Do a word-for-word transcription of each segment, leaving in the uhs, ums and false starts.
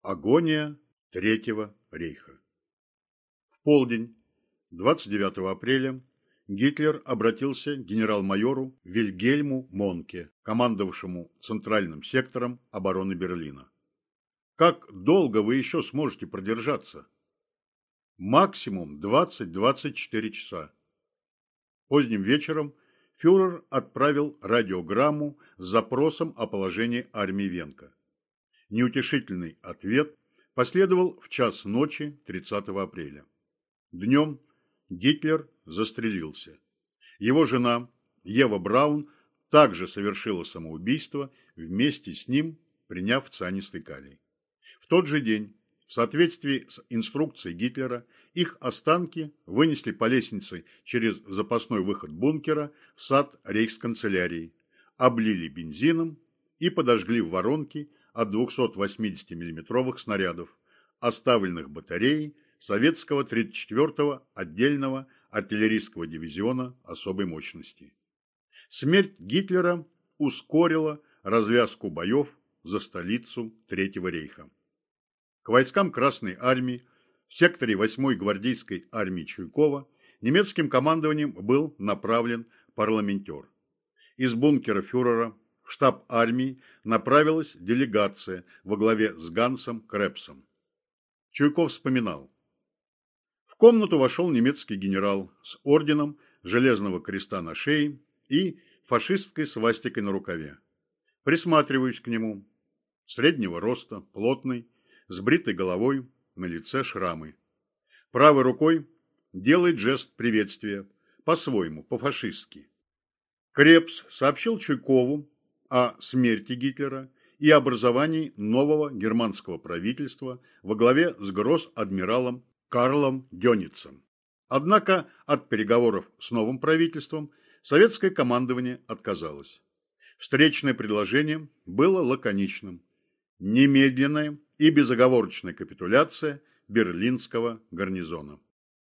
Агония Третьего рейха. В полдень двадцать девятого апреля Гитлер обратился к генерал-майору Вильгельму Монке, командовавшему центральным сектором обороны Берлина. Как долго вы еще сможете продержаться? Максимум двадцать-двадцать четыре часа. Поздним вечером фюрер отправил радиограмму с запросом о положении армии Венка. Неутешительный ответ последовал в час ночи тридцатого апреля. Днем Гитлер застрелился. Его жена Ева Браун также совершила самоубийство, вместе с ним приняв цианистый калий. В тот же день, в соответствии с инструкцией Гитлера, их останки вынесли по лестнице через запасной выход бункера в сад рейхсканцелярии, облили бензином и подожгли в воронке от двухсот восьмидесяти миллиметровых снарядов, оставленных батареей советского тридцать четвёртого отдельного артиллерийского дивизиона особой мощности. Смерть Гитлера ускорила развязку боев за столицу Третьего рейха. К войскам Красной армии в секторе восьмой гвардейской армии Чуйкова немецким командованием был направлен парламентер. Из бункера фюрера в штаб армии направилась делегация во главе с Гансом Крепсом. Чуйков вспоминал. В комнату вошел немецкий генерал с орденом Железного креста на шее и фашистской свастикой на рукаве. Присматриваюсь к нему. Среднего роста, плотный, с бритой головой, на лице шрамы. Правой рукой делает жест приветствия, по-своему, по-фашистски. Крепс сообщил Чуйкову о смерти Гитлера и образовании нового германского правительства во главе с гросс-адмиралом Карлом Дёницем. Однако от переговоров с новым правительством советское командование отказалось. Встречное предложение было лаконичным. Немедленная и безоговорочная капитуляция берлинского гарнизона.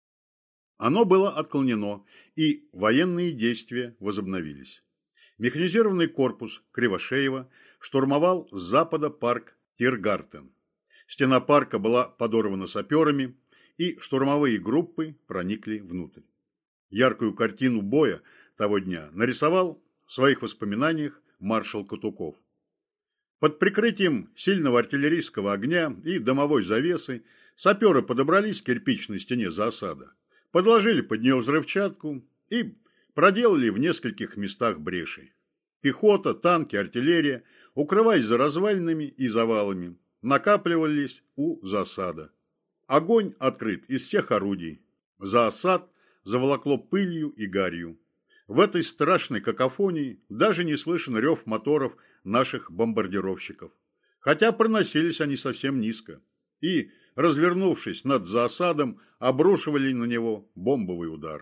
Оно было отклонено, и военные действия возобновились. Механизированный корпус Кривошеева штурмовал с запада парк Тиргартен. Стена парка была подорвана саперами, и штурмовые группы проникли внутрь. Яркую картину боя того дня нарисовал в своих воспоминаниях маршал Катуков. Под прикрытием сильного артиллерийского огня и дымовой завесы саперы подобрались к кирпичной стене засады, подложили под нее взрывчатку и проделали в нескольких местах бреши. Пехота, танки, артиллерия, укрываясь за развалинами и завалами, накапливались у засады. Огонь открыт из всех орудий. Засад заволокло пылью и гарью. В этой страшной какофонии даже не слышен рев моторов наших бомбардировщиков, хотя проносились они совсем низко, и, развернувшись над засадом, обрушивали на него бомбовый удар.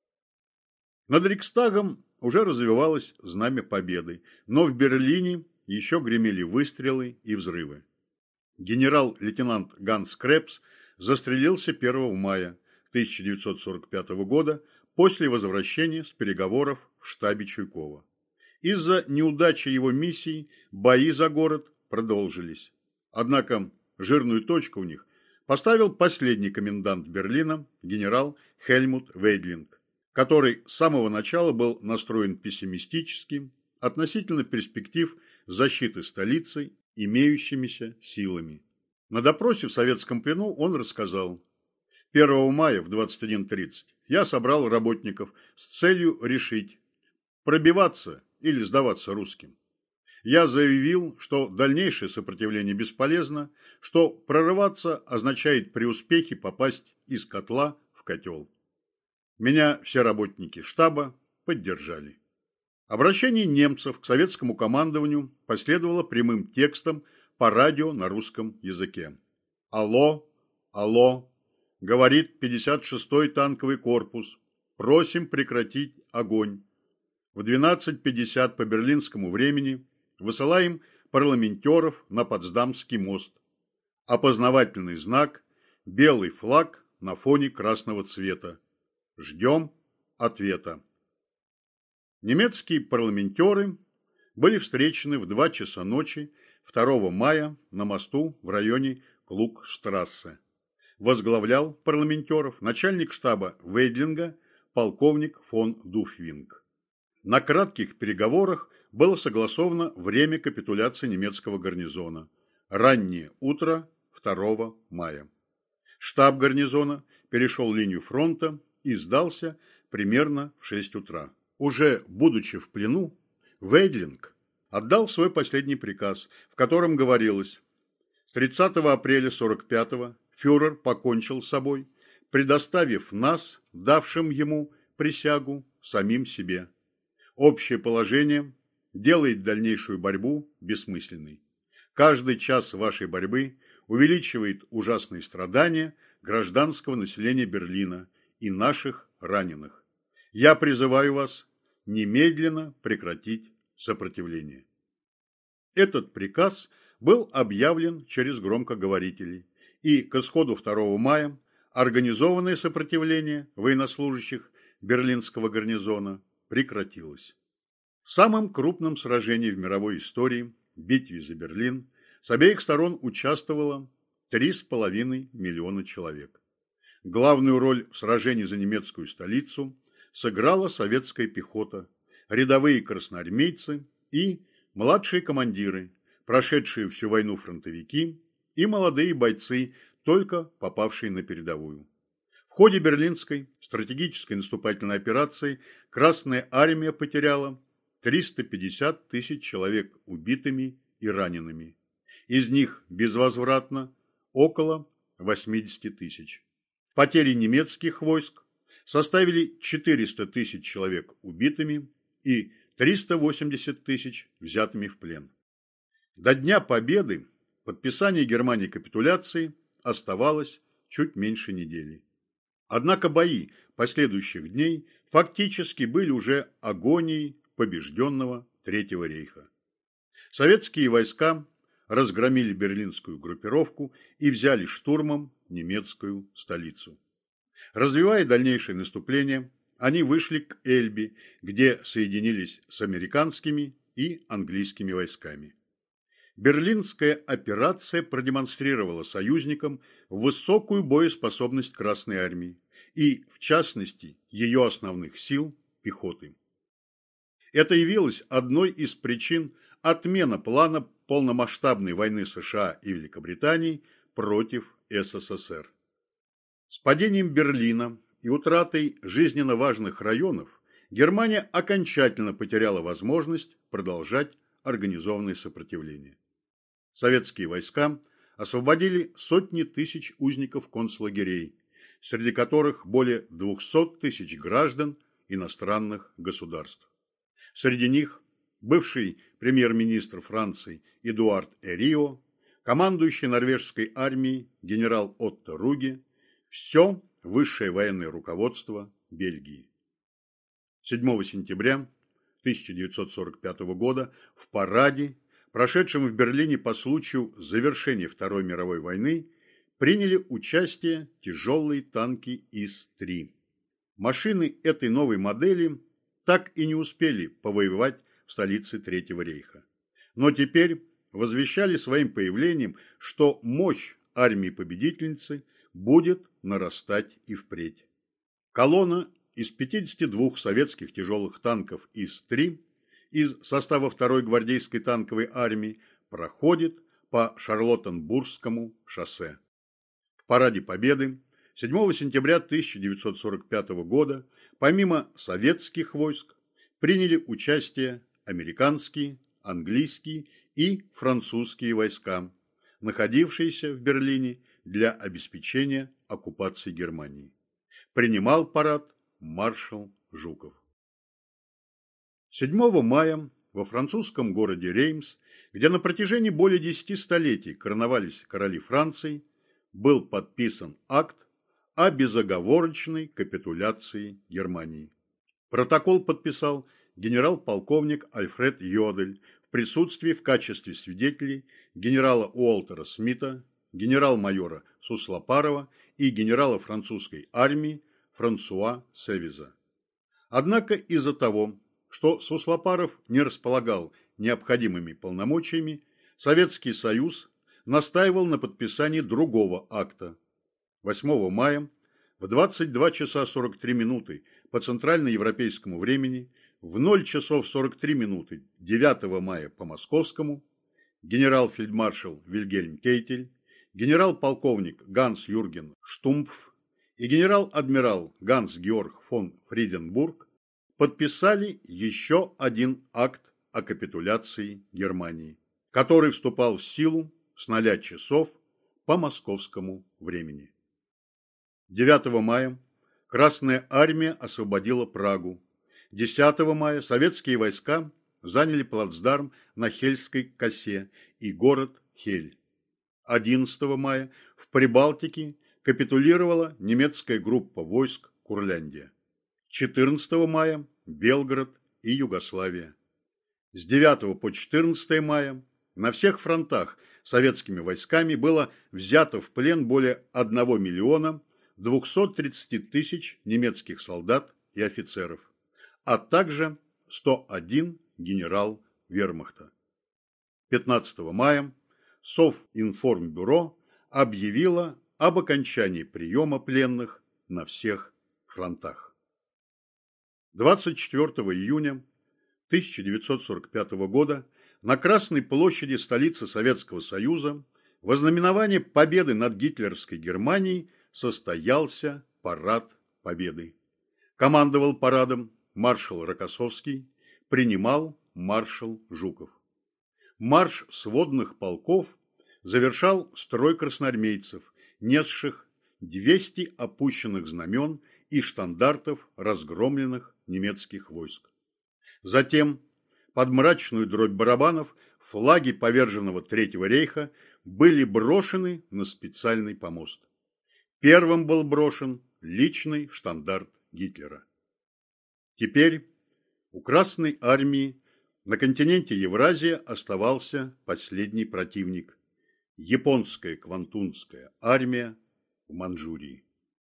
Над Рейхстагом уже развивалось знамя победы, но в Берлине еще гремели выстрелы и взрывы. Генерал-лейтенант Ганс Крепс застрелился первого мая тысяча девятьсот сорок пятого года после возвращения с переговоров в штабе Чуйкова. Из-за неудачи его миссии бои за город продолжились. Однако жирную точку в них поставил последний комендант Берлина, генерал Хельмут Вейдлинг, который с самого начала был настроен пессимистически относительно перспектив защиты столицы имеющимися силами. На допросе в советском плену он рассказал: первого мая в двадцать один тридцать я собрал работников с целью решить, пробиваться или сдаваться русским. Я заявил, что дальнейшее сопротивление бесполезно, что прорываться означает при успехе попасть из котла в котел. Меня все работники штаба поддержали. Обращение немцев к советскому командованию последовало прямым текстом по радио на русском языке. Алло, алло, говорит пятьдесят шестой танковый корпус, просим прекратить огонь. В двенадцать пятьдесят по берлинскому времени высылаем парламентеров на Потсдамский мост. Опознавательный знак – белый флаг на фоне красного цвета. Ждем ответа. Немецкие парламентеры были встречены в два часа ночи второго мая на мосту в районе Клугштрассе. Возглавлял парламентеров начальник штаба Вейдлинга полковник фон Дуфвинг. На кратких переговорах было согласовано время капитуляции немецкого гарнизона. Раннее утро второго мая. Штаб гарнизона перешел линию фронта и сдался примерно в шесть утра. Уже будучи в плену, Вейдлинг отдал свой последний приказ, в котором говорилось: тридцатого апреля сорок пятого фюрер покончил с собой, предоставив нас, давшим ему присягу, самим себе. Общее положение делает дальнейшую борьбу бессмысленной. Каждый час вашей борьбы увеличивает ужасные страдания гражданского населения Берлина и наших раненых. Я призываю вас немедленно прекратить сопротивление. Этот приказ был объявлен через громкоговорители, и к исходу второго мая организованное сопротивление военнослужащих берлинского гарнизона прекратилось. В самом крупном сражении в мировой истории, битве за Берлин, с обеих сторон участвовало три с половиной миллиона человек. Главную роль в сражении за немецкую столицу сыграла советская пехота, рядовые красноармейцы и младшие командиры, прошедшие всю войну фронтовики и молодые бойцы, только попавшие на передовую. В ходе Берлинской стратегической наступательной операции Красная Армия потеряла триста пятьдесят тысяч человек убитыми и ранеными. Из них безвозвратно около восьмидесяти тысяч. Потери немецких войск составили четыреста тысяч человек убитыми и триста восемьдесят тысяч взятыми в плен. До Дня Победы, подписания Германии капитуляции, оставалось чуть меньше недели. Однако бои последующих дней фактически были уже агонией побежденного Третьего рейха. Советские войска разгромили берлинскую группировку и взяли штурмом немецкую столицу. Развивая дальнейшее наступление, они вышли к Эльбе, где соединились с американскими и английскими войсками. Берлинская операция продемонстрировала союзникам высокую боеспособность Красной Армии и, в частности, ее основных сил – пехоты. Это явилось одной из причин отмены плана полномасштабной войны США и Великобритании против СССР. С падением Берлина и утратой жизненно важных районов Германия окончательно потеряла возможность продолжать организованное сопротивление. Советские войска освободили сотни тысяч узников концлагерей, среди которых более двухсот тысяч граждан иностранных государств. Среди них бывший премьер-министр Франции Эдуард Эрио, командующий норвежской армией генерал Отто Руге, все высшее военное руководство Бельгии. седьмого сентября тысяча девятьсот сорок пятого года в параде, прошедшем в Берлине по случаю завершения Второй мировой войны, приняли участие тяжелые танки ИС три. Машины этой новой модели так и не успели повоевать в столице Третьего рейха. Но теперь возвещали своим появлением, что мощь армии-победительницы будет нарастать и впредь. Колонна из пятидесяти двух советских тяжелых танков ИС три из состава второй гвардейской танковой армии проходит по Шарлоттенбургскому шоссе. В параде Победы седьмого сентября тысяча девятьсот сорок пятого года помимо советских войск приняли участие американские, английские и французские войска, находившиеся в Берлине для обеспечения оккупации Германии. Принимал парад маршал Жуков. седьмого мая во французском городе Реймс, где на протяжении более десяти столетий короновались короли Франции, был подписан акт о безоговорочной капитуляции Германии. Протокол подписал генерал-полковник Альфред Йодель в присутствии в качестве свидетелей генерала Уолтера Смита, генерал-майора Суслопарова и генерала французской армии Франсуа Севиза. Однако из-за того, что Суслопаров не располагал необходимыми полномочиями, Советский Союз настаивал на подписании другого акта. восьмого мая в двадцать два часа сорок три минуты по центральноевропейскому времени, в ноль часов сорок три минуты девятого мая по московскому, генерал-фельдмаршал Вильгельм Кейтель, генерал-полковник Ганс-Юрген Штумпф и генерал-адмирал Ганс-Георг фон Фриденбург подписали еще один акт о капитуляции Германии, который вступал в силу с ноля часов по московскому времени. девятого мая Красная армия освободила Прагу. десятого мая советские войска заняли плацдарм на Хельской косе и город Хель. одиннадцатого мая в Прибалтике капитулировала немецкая группа войск Курляндия. четырнадцатого мая Белгород и Югославия. С девятого по четырнадцатое мая на всех фронтах советскими войсками было взято в плен более одного миллиона двухсот тридцати тысяч немецких солдат и офицеров, а также сто один генерал вермахта. пятнадцатого мая Совинформбюро объявило об окончании приема пленных на всех фронтах. двадцать четвёртого июня тысяча девятьсот сорок пятого года на Красной площади столицы Советского Союза в ознаменование победы над гитлеровской Германией состоялся парад Победы. Командовал парадом маршал Рокоссовский, принимал маршал Жуков. Марш сводных полков завершал строй красноармейцев, несших двести опущенных знамен и штандартов разгромленных немецких войск. Затем, под мрачную дробь барабанов, флаги поверженного Третьего рейха были брошены на специальный помост. Первым был брошен личный штандарт Гитлера. Теперь у Красной армии на континенте Евразия оставался последний противник – японская Квантунская армия в Манчжурии.